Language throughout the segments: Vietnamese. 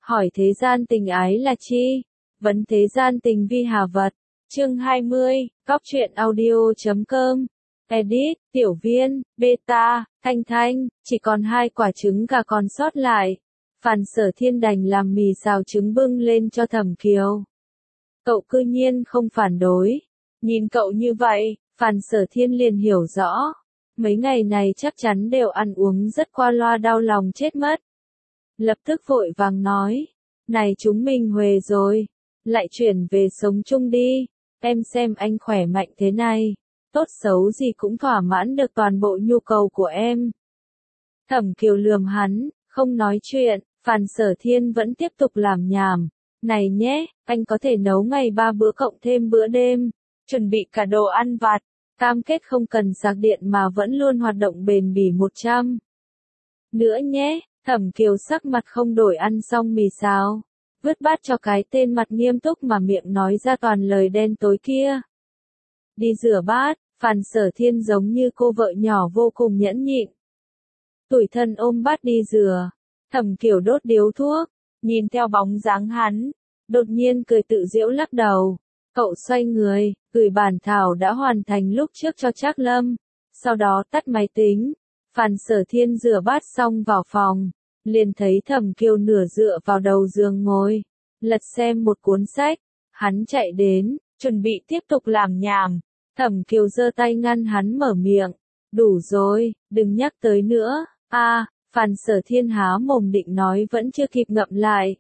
hỏi thế gian tình ái là chi? Vấn thế gian tình vi hà vật. Chương 20, Cóc truyện audio.com. Edit, Tiểu Viên, Beta, Thanh Thanh, chỉ còn 2 quả trứng gà còn sót lại. Phàn Sở Thiên đành làm mì xào trứng bưng lên cho Thẩm Kiều. Cậu cư nhiên không phản đối. Nhìn cậu như vậy, Phàn Sở Thiên liền hiểu rõ. Mấy ngày này chắc chắn đều ăn uống rất qua loa, đau lòng chết mất. Lập tức vội vàng nói, này chúng mình huề rồi, lại chuyển về sống chung đi, em xem anh khỏe mạnh thế này, tốt xấu gì cũng thỏa mãn được toàn bộ nhu cầu của em. Thẩm Kiều lườm hắn, không nói chuyện. Phàn Sở Thiên vẫn tiếp tục làm nhảm, này nhé, anh có thể nấu ngày 3 bữa cộng thêm bữa đêm, chuẩn bị cả đồ ăn vặt, cam kết không cần sạc điện mà vẫn luôn hoạt động bền bỉ 100. Nữa nhé. Thẩm Kiều sắc mặt không đổi, ăn xong mì xào, vứt bát cho cái tên mặt nghiêm túc mà miệng nói ra toàn lời đen tối kia. Đi rửa bát. Phàn Sở Thiên giống như cô vợ nhỏ vô cùng nhẫn nhịn. Tủi thân ôm bát đi rửa. Thẩm Kiều đốt điếu thuốc, nhìn theo bóng dáng hắn, đột nhiên cười tự giễu lắc đầu. Cậu xoay người, gửi bản thảo đã hoàn thành lúc trước cho Trác Lâm, sau đó tắt máy tính. Phàn Sở Thiên rửa bát xong vào phòng, liền thấy Thẩm Kiều nửa dựa vào đầu giường ngồi, lật xem một cuốn sách. Hắn chạy đến, chuẩn bị tiếp tục làm nhảm. Thẩm Kiều giơ tay ngăn hắn mở miệng. Đủ rồi, đừng nhắc tới nữa. Phàn Sở Thiên há mồm định nói vẫn chưa kịp ngậm lại.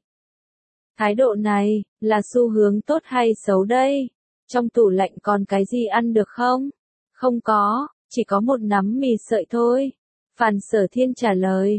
Thái độ này, là xu hướng tốt hay xấu đây? Trong tủ lạnh còn cái gì ăn được không? Không có, chỉ có một nắm mì sợi thôi. Phàn Sở Thiên trả lời.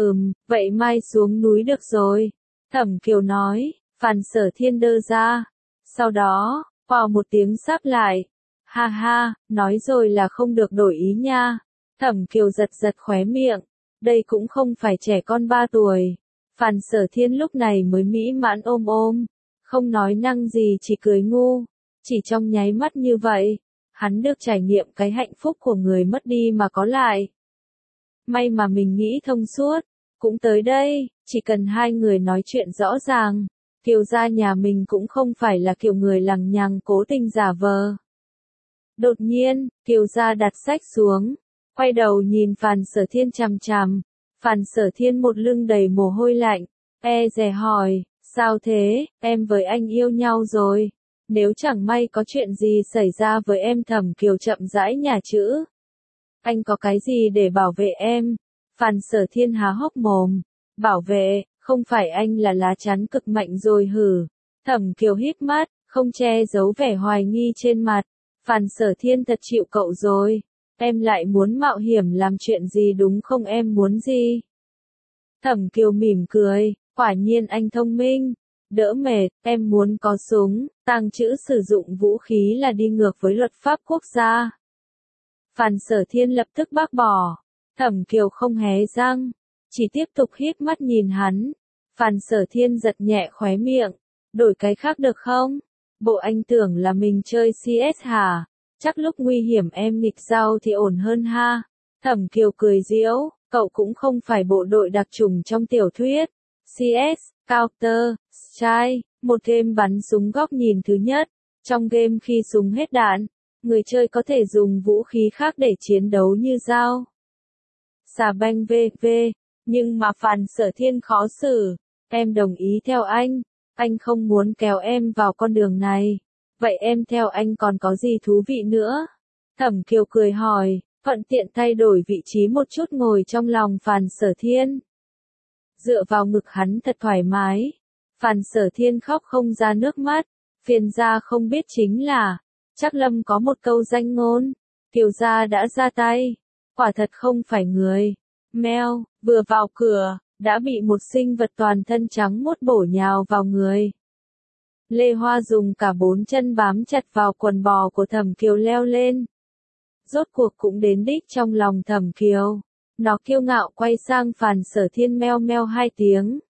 Vậy mai xuống núi được rồi. Thẩm Kiều nói. Phàn Sở Thiên đơ ra. Sau đó, vào một tiếng sáp lại. Ha ha, nói rồi là không được đổi ý nha. Thẩm Kiều giật giật khóe miệng. Đây cũng không phải trẻ con 3 tuổi. Phàn Sở Thiên lúc này mới mỹ mãn ôm, không nói năng gì, chỉ cười ngu. Chỉ trong nháy mắt như vậy, hắn được trải nghiệm cái hạnh phúc của người mất đi mà có lại. May mà mình nghĩ thông suốt, cũng tới đây, chỉ cần 2 người nói chuyện rõ ràng, Kiều gia nhà mình cũng không phải là kiểu người lằng nhằng cố tình giả vờ. Đột nhiên, Kiều gia đặt sách xuống, quay đầu nhìn Phàn Sở Thiên chằm chằm. Phàn Sở Thiên một lưng đầy mồ hôi lạnh, dè hỏi, sao thế, em với anh yêu nhau rồi, nếu chẳng may có chuyện gì xảy ra với em. Thẩm Kiều chậm rãi nhả chữ. Anh có cái gì để bảo vệ em? Phàn Sở Thiên há hốc mồm, bảo vệ, không phải anh là lá chắn cực mạnh rồi hử? Thẩm Kiều híp mắt, không che giấu vẻ hoài nghi trên mặt. Phàn Sở Thiên thật chịu cậu rồi. Em lại muốn mạo hiểm làm chuyện gì đúng không, em muốn gì? Thẩm Kiều mỉm cười, quả nhiên anh thông minh. Đỡ mệt, em muốn có súng, tàng trữ sử dụng vũ khí là đi ngược với luật pháp quốc gia. Phàn Sở Thiên lập tức bác bỏ. Thẩm Kiều không hé răng, chỉ tiếp tục híp mắt nhìn hắn. Phàn Sở Thiên giật nhẹ khóe miệng, đổi cái khác được không? Bộ anh tưởng là mình chơi CS hả? Chắc lúc nguy hiểm em nghịch dao thì ổn hơn ha. Thẩm Kiều cười giễu, cậu cũng không phải bộ đội đặc chủng trong tiểu thuyết. CS, Counter, Strike, một game bắn súng góc nhìn thứ nhất. Trong game khi súng hết đạn, người chơi có thể dùng vũ khí khác để chiến đấu như dao, xà beng vv. Nhưng mà Phàn Sở Thiên khó xử. Em đồng ý theo anh không muốn kéo em vào con đường này. Vậy em theo anh còn có gì thú vị nữa? Thẩm Kiều cười hỏi, thuận tiện thay đổi vị trí một chút ngồi trong lòng Phàn Sở Thiên. Dựa vào ngực hắn thật thoải mái. Phàn Sở Thiên khóc không ra nước mắt. Phiền gia không biết chính là, Trác Lâm có một câu danh ngôn, Kiều gia đã ra tay. Quả thật không phải người. Mèo, vừa vào cửa, đã bị một sinh vật toàn thân trắng muốt bổ nhào vào người. Lê Hoa dùng cả 4 chân bám chặt vào quần bò của Thẩm Kiều leo lên. Rốt cuộc cũng đến đích trong lòng Thẩm Kiều. Nó kiêu ngạo quay sang Phàn Sở Thiên meo meo 2 tiếng.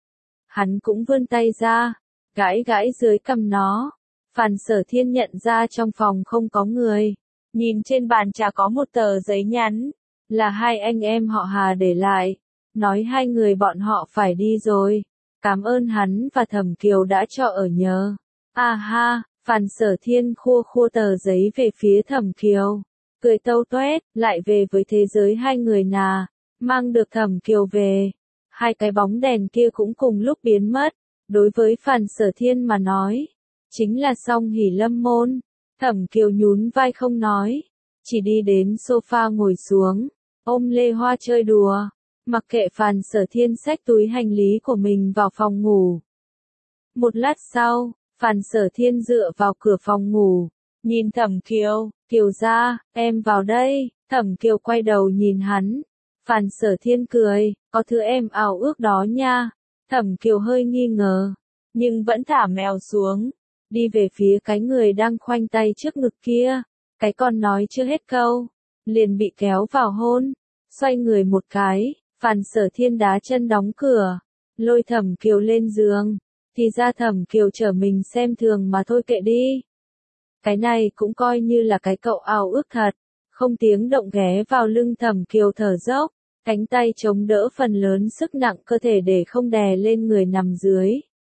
Hắn cũng vươn tay ra, gãi gãi dưới cằm nó. Phàn Sở Thiên nhận ra trong phòng không có người. Nhìn trên bàn trà có một tờ giấy nhắn, là 2 anh em họ Hà để lại. Nói 2 người bọn họ phải đi rồi. Cảm ơn hắn và Thẩm Kiều đã cho ở nhờ. À ha, Phan Sở Thiên khua khua tờ giấy về phía Thẩm Kiều. Cười tâu toét, lại về với thế giới hai người nà. Mang được Thẩm Kiều về. Hai cái bóng đèn kia cũng cùng lúc biến mất. Đối với Phan Sở Thiên mà nói, chính là song hỷ lâm môn. Thẩm Kiều nhún vai không nói, chỉ đi đến sofa ngồi xuống, ôm Lê Hoa chơi đùa, mặc kệ Phan Sở Thiên xách túi hành lý của mình vào phòng ngủ. Một lát sau, Phan Sở Thiên dựa vào cửa phòng ngủ, nhìn Thẩm Kiều, Kiều ra, em vào đây. Thẩm Kiều quay đầu nhìn hắn. Phan Sở Thiên cười, có thứ em ao ước đó nha. Thẩm Kiều hơi nghi ngờ, nhưng vẫn thả mèo xuống, đi về phía cái người đang khoanh tay trước ngực kia. Cái con nói chưa hết câu, liền bị kéo vào hôn. Xoay người một cái, Phan Sở Thiên đá chân đóng cửa, lôi Thẩm Kiều lên giường. Thì ra Thẩm Kiều chở mình xem thường mà thôi, kệ đi. Cái này cũng coi như là cái cậu ao ước thật. Không tiếng động ghé vào lưng Thẩm Kiều thở dốc, cánh tay chống đỡ phần lớn sức nặng cơ thể để không đè lên người nằm dưới.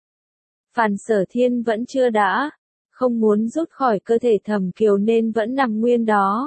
Phan Sở Thiên vẫn chưa đã, không muốn rút khỏi cơ thể Thẩm Kiều nên vẫn nằm nguyên đó.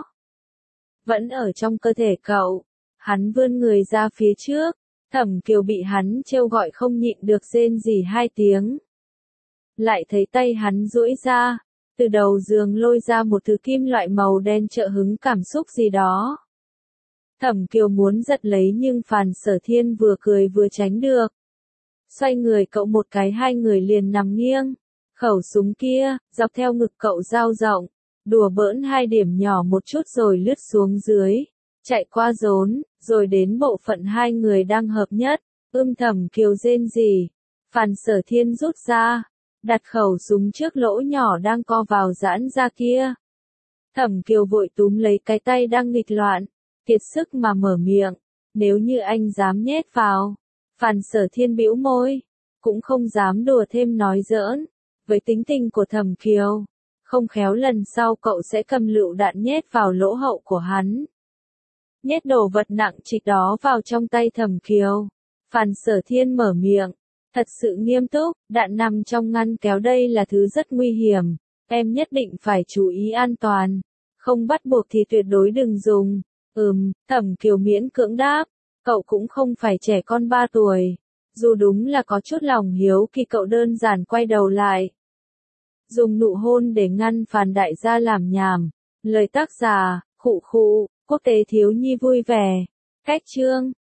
Vẫn ở trong cơ thể cậu. Hắn vươn người ra phía trước, Thẩm Kiều bị hắn trêu gọi không nhịn được rên rỉ 2 tiếng. Lại thấy tay hắn duỗi ra, từ đầu giường lôi ra một thứ kim loại màu đen trợ hứng cảm xúc gì đó. Thẩm Kiều muốn giật lấy nhưng Phan Sở Thiên vừa cười vừa tránh được. Xoay người cậu một cái, hai người liền nằm nghiêng. Khẩu súng kia, dọc theo ngực cậu dao rộng, đùa bỡn 2 điểm nhỏ một chút rồi lướt xuống dưới, chạy qua rốn, rồi đến bộ phận hai người đang hợp nhất. Thẩm Kiều rên rỉ. Phan Sở Thiên rút ra, đặt khẩu súng trước lỗ nhỏ đang co vào giãn ra kia. Thẩm Kiều vội túm lấy cái tay đang nghịch loạn, kiệt sức mà mở miệng, nếu như anh dám nhét vào. Phan Sở Thiên bĩu môi, cũng không dám đùa thêm nói giỡn. Với tính tình của Thẩm Kiều, không khéo lần sau cậu sẽ cầm lựu đạn nhét vào lỗ hậu của hắn. Nhét đồ vật nặng trịch đó vào trong tay Thẩm Kiều. Phan Sở Thiên mở miệng, thật sự nghiêm túc, đạn nằm trong ngăn kéo đây là thứ rất nguy hiểm. Em nhất định phải chú ý an toàn. Không bắt buộc thì tuyệt đối đừng dùng. Thẩm Kiều miễn cưỡng đáp, cậu cũng không phải trẻ con 3 tuổi. Dù đúng là có chút lòng hiếu kỳ, cậu đơn giản quay đầu lại. Dùng nụ hôn để ngăn Phan đại gia làm nhảm. Lời tác giả, Khụ Khụ, Quốc tế thiếu nhi vui vẻ. Cách chương